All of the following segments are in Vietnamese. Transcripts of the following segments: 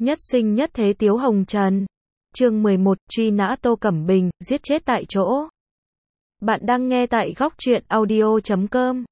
Nhất sinh nhất thế Tiếu Hồng Trần. Chương 11, truy nã Tô Cẩm Bình, giết chết tại chỗ. Bạn đang nghe tại góc truyện audio.com.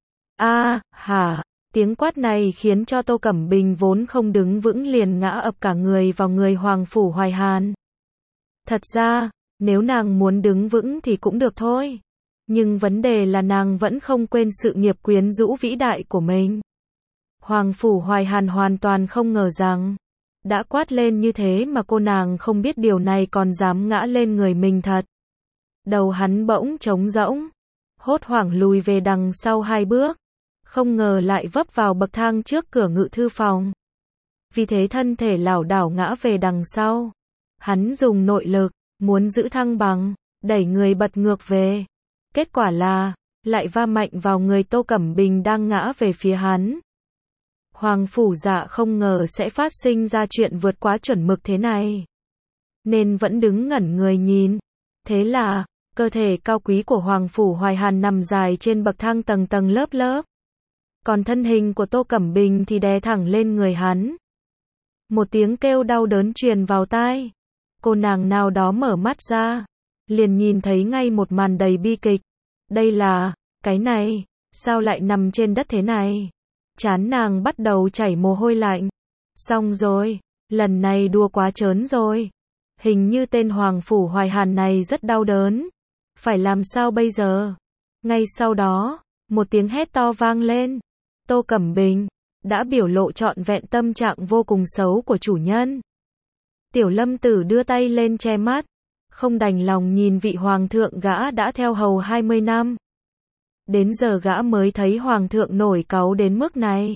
Hả, tiếng quát này khiến cho Tô Cẩm Bình vốn không đứng vững liền ngã ập cả người vào người Hoàng Phủ Hoài Hàn. Thật ra, nếu nàng muốn đứng vững thì cũng được thôi. Nhưng vấn đề là nàng vẫn không quên sự nghiệp quyến rũ vĩ đại của mình. Hoàng Phủ Hoài Hàn hoàn toàn không ngờ rằng, đã quát lên như thế mà cô nàng không biết điều này còn dám ngã lên người mình thật. Đầu hắn bỗng trống rỗng, hốt hoảng lùi về đằng sau 2 bước, không ngờ lại vấp vào bậc thang trước cửa ngự thư phòng. Vì thế thân thể lảo đảo ngã về đằng sau. Hắn dùng nội lực, muốn giữ thăng bằng, đẩy người bật ngược về. Kết quả là, lại va mạnh vào người Tô Cẩm Bình đang ngã về phía hắn. Hoàng Phủ Dạ không ngờ sẽ phát sinh ra chuyện vượt quá chuẩn mực thế này, nên vẫn đứng ngẩn người nhìn. Thế là, cơ thể cao quý của Hoàng Phủ Hoài Hàn nằm dài trên bậc thang tầng tầng lớp lớp. Còn thân hình của Tô Cẩm Bình thì đè thẳng lên người hắn. Một tiếng kêu đau đớn truyền vào tai. Cô nàng nào đó mở mắt ra, liền nhìn thấy ngay một màn đầy bi kịch. Đây là, cái này, sao lại nằm trên đất thế này? Trán nàng bắt đầu chảy mồ hôi lạnh. Xong rồi, lần này đùa quá trớn rồi. Hình như tên Hoàng Phủ Hoài Hàn này rất đau đớn. Phải làm sao bây giờ? Ngay sau đó, một tiếng hét to vang lên. Tô Cẩm Bình đã biểu lộ trọn vẹn tâm trạng vô cùng xấu của chủ nhân. Tiểu Lâm Tử đưa tay lên che mắt, không đành lòng nhìn vị hoàng thượng gã đã theo hầu 20 năm. Đến giờ gã mới thấy hoàng thượng nổi cáu đến mức này.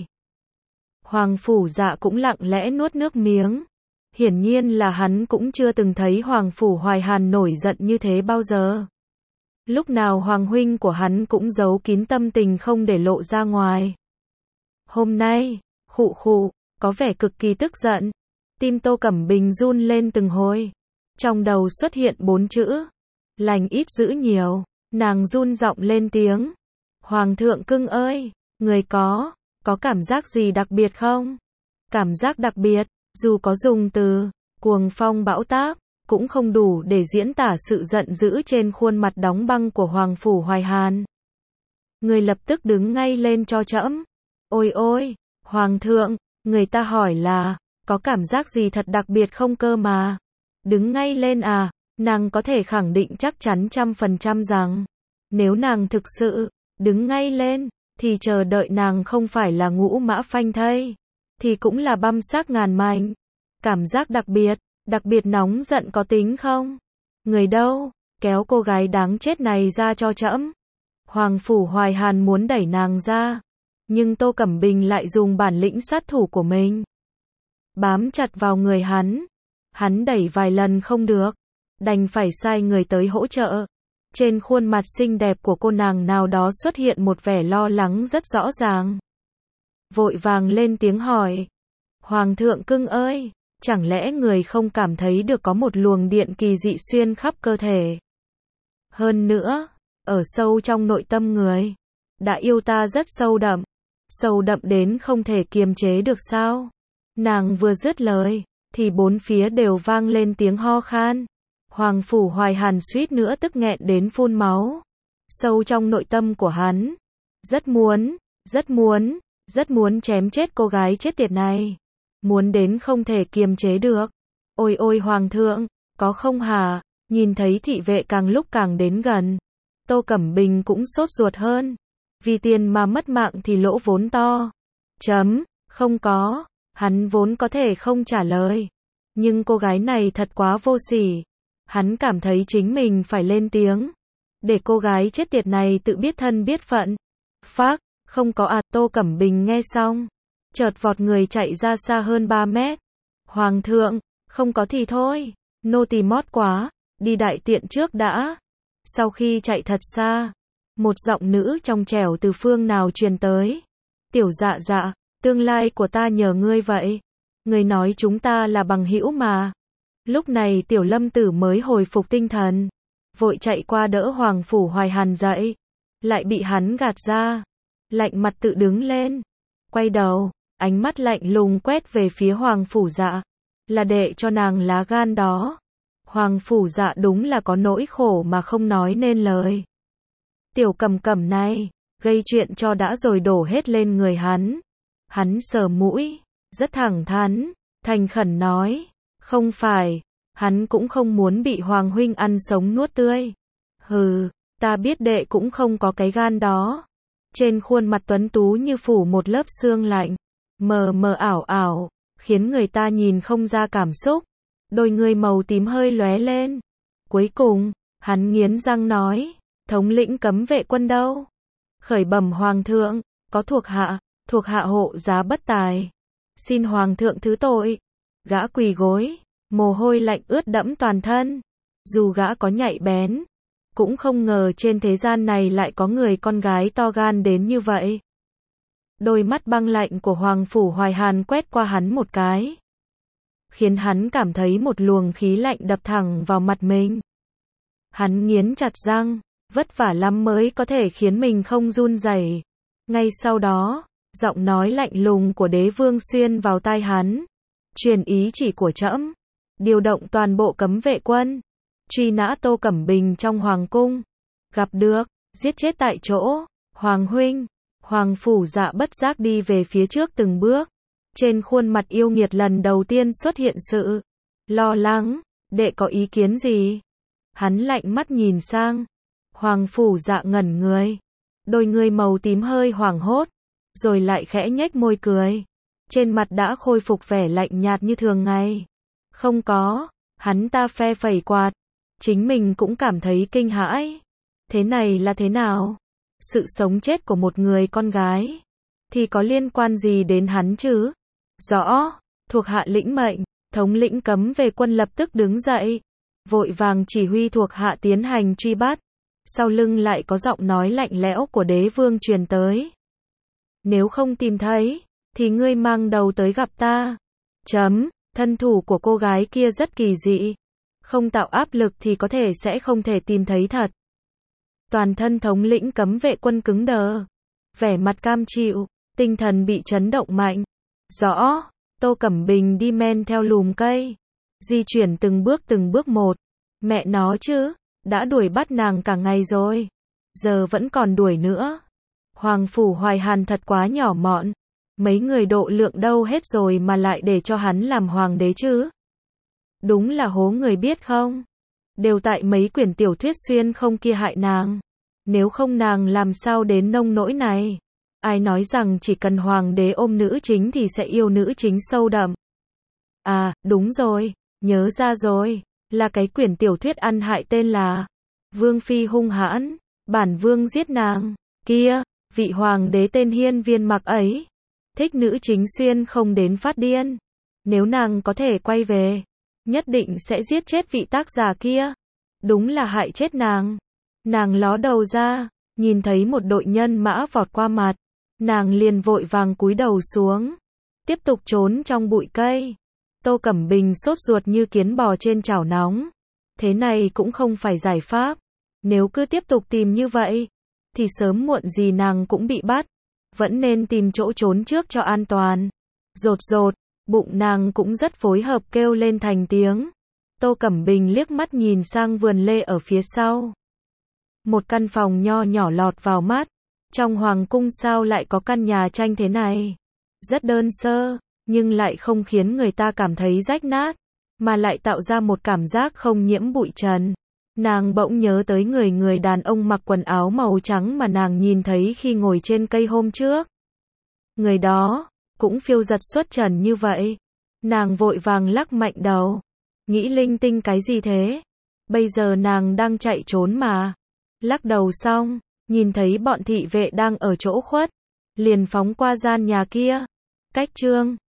Hoàng Phủ Dạ cũng lặng lẽ nuốt nước miếng. Hiển nhiên là hắn cũng chưa từng thấy Hoàng Phủ Hoài Hàn nổi giận như thế bao giờ. Lúc nào hoàng huynh của hắn cũng giấu kín tâm tình không để lộ ra ngoài. Hôm nay, khụ khụ, có vẻ cực kỳ tức giận. Tim Tô Cẩm Bình run lên từng hồi. Trong đầu xuất hiện 4 chữ. Lành ít dữ nhiều. Nàng run giọng lên tiếng. Hoàng thượng cưng ơi, người có cảm giác gì đặc biệt không? Cảm giác đặc biệt, dù có dùng từ cuồng phong bão táp, cũng không đủ để diễn tả sự giận dữ trên khuôn mặt đóng băng của Hoàng Phủ Hoài Hàn. Người lập tức đứng ngay lên cho trẫm. Ôi ôi, Hoàng thượng, người ta hỏi là, có cảm giác gì thật đặc biệt không cơ mà? Đứng ngay lên à? Nàng có thể khẳng định chắc chắn 100% rằng, nếu nàng thực sự đứng ngay lên, thì chờ đợi nàng không phải là ngũ mã phanh thây, thì cũng là băm xác ngàn mảnh. Cảm giác đặc biệt nóng giận có tính không? Người đâu? Kéo cô gái đáng chết này ra cho trẫm. Hoàng Phủ Hoài Hàn muốn đẩy nàng ra, nhưng Tô Cẩm Bình lại dùng bản lĩnh sát thủ của mình, bám chặt vào người hắn. Hắn đẩy vài lần không được, đành phải sai người tới hỗ trợ. Trên khuôn mặt xinh đẹp của cô nàng nào đó xuất hiện một vẻ lo lắng rất rõ ràng. Vội vàng lên tiếng hỏi. Hoàng thượng cưng ơi, chẳng lẽ người không cảm thấy được có một luồng điện kỳ dị xuyên khắp cơ thể? Hơn nữa, ở sâu trong nội tâm người, đã yêu ta rất sâu đậm đến không thể kiềm chế được sao? Nàng vừa dứt lời, thì bốn phía đều vang lên tiếng ho khan. Hoàng Phủ Hoài Hàn suýt nữa tức nghẹn đến phun máu. Sâu trong nội tâm của hắn, rất muốn chém chết cô gái chết tiệt này. Muốn đến không thể kiềm chế được. Ôi ôi Hoàng thượng, có không hả? Nhìn thấy thị vệ càng lúc càng đến gần, Tô Cẩm Bình cũng sốt ruột hơn. Vì tiền mà mất mạng thì lỗ vốn to. Không có. Hắn vốn có thể không trả lời. Nhưng cô gái này thật quá vô sỉ. Hắn cảm thấy chính mình phải lên tiếng, để cô gái chết tiệt này tự biết thân biết phận. Phác, không có à? Tô Cẩm Bình nghe xong, chợt vọt người chạy ra xa hơn 3 mét. Hoàng thượng, không có thì thôi, nô tỳ mót quá, đi đại tiện trước đã. Sau khi chạy thật xa, một giọng nữ trong trẻo từ phương nào truyền tới. Tiểu Dạ Dạ, tương lai của ta nhờ ngươi vậy. Ngươi nói chúng ta là bằng hữu mà. Lúc này Tiểu Lâm Tử mới hồi phục tinh thần, vội chạy qua đỡ Hoàng Phủ Hoài Hàn dậy, lại bị hắn gạt ra. Lạnh mặt tự đứng lên, quay đầu, ánh mắt lạnh lùng quét về phía Hoàng Phủ Dạ. là đệ cho nàng lá gan đó. Hoàng Phủ Dạ đúng là có nỗi khổ mà không nói nên lời. Tiểu Cầm Cẩm này, gây chuyện cho đã rồi đổ hết lên người hắn. Hắn sờ mũi, rất thẳng thắn, thành khẩn nói, không phải, hắn cũng không muốn bị Hoàng huynh ăn sống nuốt tươi. Hừ, ta biết đệ cũng không có cái gan đó. Trên khuôn mặt tuấn tú như phủ một lớp sương lạnh, mờ mờ ảo ảo, khiến người ta nhìn không ra cảm xúc. Đôi người màu tím hơi lóe lên. Cuối cùng, hắn nghiến răng nói, thống lĩnh cấm vệ quân đâu? Khởi bẩm Hoàng thượng, có thuộc hạ hộ giá bất tài. Xin Hoàng thượng thứ tội. Gã quỳ gối, mồ hôi lạnh ướt đẫm toàn thân. Dù gã có nhạy bén, cũng không ngờ trên thế gian này lại có người con gái to gan đến như vậy. Đôi mắt băng lạnh của Hoàng Phủ Hoài Hàn quét qua hắn một cái, khiến hắn cảm thấy một luồng khí lạnh đập thẳng vào mặt mình. Hắn nghiến chặt răng, vất vả lắm mới có thể khiến mình không run rẩy. Ngay sau đó, giọng nói lạnh lùng của Đế Vương xuyên vào tai hắn, truyền ý chỉ của trẫm, điều động toàn bộ cấm vệ quân, truy nã Tô Cẩm Bình trong hoàng cung, gặp được, giết chết tại chỗ. Hoàng huynh. Hoàng Phủ Dạ bất giác đi về phía trước từng bước, trên khuôn mặt yêu nghiệt lần đầu tiên xuất hiện sự lo lắng. Đệ có ý kiến gì? Hắn lạnh mắt nhìn sang. Hoàng Phủ Dạ ngẩn người, đôi người màu tím hơi hoảng hốt, rồi lại khẽ nhếch môi cười, trên mặt đã khôi phục vẻ lạnh nhạt như thường ngày. Không có. Hắn ta phe phẩy quạt, chính mình cũng cảm thấy kinh hãi. Thế này là thế nào? Sự sống chết của một người con gái thì có liên quan gì đến hắn chứ? Rõ, thuộc hạ lĩnh mệnh. Thống lĩnh cấm vệ quân lập tức đứng dậy, vội vàng chỉ huy thuộc hạ tiến hành truy bắt. Sau lưng lại có giọng nói lạnh lẽo của Đế Vương truyền tới. Nếu không tìm thấy, thì ngươi mang đầu tới gặp ta. Thân thủ của cô gái kia rất kỳ dị. Không tạo áp lực thì có thể sẽ không thể tìm thấy thật. Toàn thân thống lĩnh cấm vệ quân cứng đờ, vẻ mặt cam chịu, tinh thần bị chấn động mạnh. Rõ, Tô Cẩm Bình đi men theo lùm cây, di chuyển từng bước một. Mẹ nó chứ, đã đuổi bắt nàng cả ngày rồi, giờ vẫn còn đuổi nữa. Hoàng Phủ Hoài Hàn thật quá nhỏ mọn, mấy người độ lượng đâu hết rồi mà lại để cho hắn làm hoàng đế chứ. Đúng là hố người biết không? Đều tại mấy quyển tiểu thuyết xuyên không kia hại nàng. Nếu không nàng làm sao đến nông nỗi này. Ai nói rằng chỉ cần hoàng đế ôm nữ chính thì sẽ yêu nữ chính sâu đậm. À, đúng rồi, nhớ ra rồi, là cái quyển tiểu thuyết ăn hại tên là Vương Phi hung hãn, bản vương giết nàng, kia, vị hoàng đế tên Hiên Viên Mặc ấy, thích nữ chính xuyên không đến phát điên. Nếu nàng có thể quay về, nhất định sẽ giết chết vị tác giả kia. Đúng là hại chết nàng. Nàng ló đầu ra, nhìn thấy một đội nhân mã vọt qua mặt, nàng liền vội vàng cúi đầu xuống, tiếp tục trốn trong bụi cây. Tô Cẩm Bình sốt ruột như kiến bò trên chảo nóng. Thế này cũng không phải giải pháp. Nếu cứ tiếp tục tìm như vậy, thì sớm muộn gì nàng cũng bị bắt. Vẫn nên tìm chỗ trốn trước cho an toàn. Rột rột, bụng nàng cũng rất phối hợp kêu lên thành tiếng. Tô Cẩm Bình liếc mắt nhìn sang vườn lê ở phía sau. Một căn phòng nho nhỏ lọt vào mắt. Trong hoàng cung sao lại có căn nhà tranh thế này? Rất đơn sơ, nhưng lại không khiến người ta cảm thấy rách nát, mà lại tạo ra một cảm giác không nhiễm bụi trần. Nàng bỗng nhớ tới người đàn ông mặc quần áo màu trắng mà nàng nhìn thấy khi ngồi trên cây hôm trước. Người đó cũng phiêu dật xuất trần như vậy. Nàng vội vàng lắc mạnh đầu, nghĩ linh tinh cái gì thế? Bây giờ nàng đang chạy trốn mà. Lắc đầu xong, nhìn thấy bọn thị vệ đang ở chỗ khuất, liền phóng qua gian nhà kia. Cách chương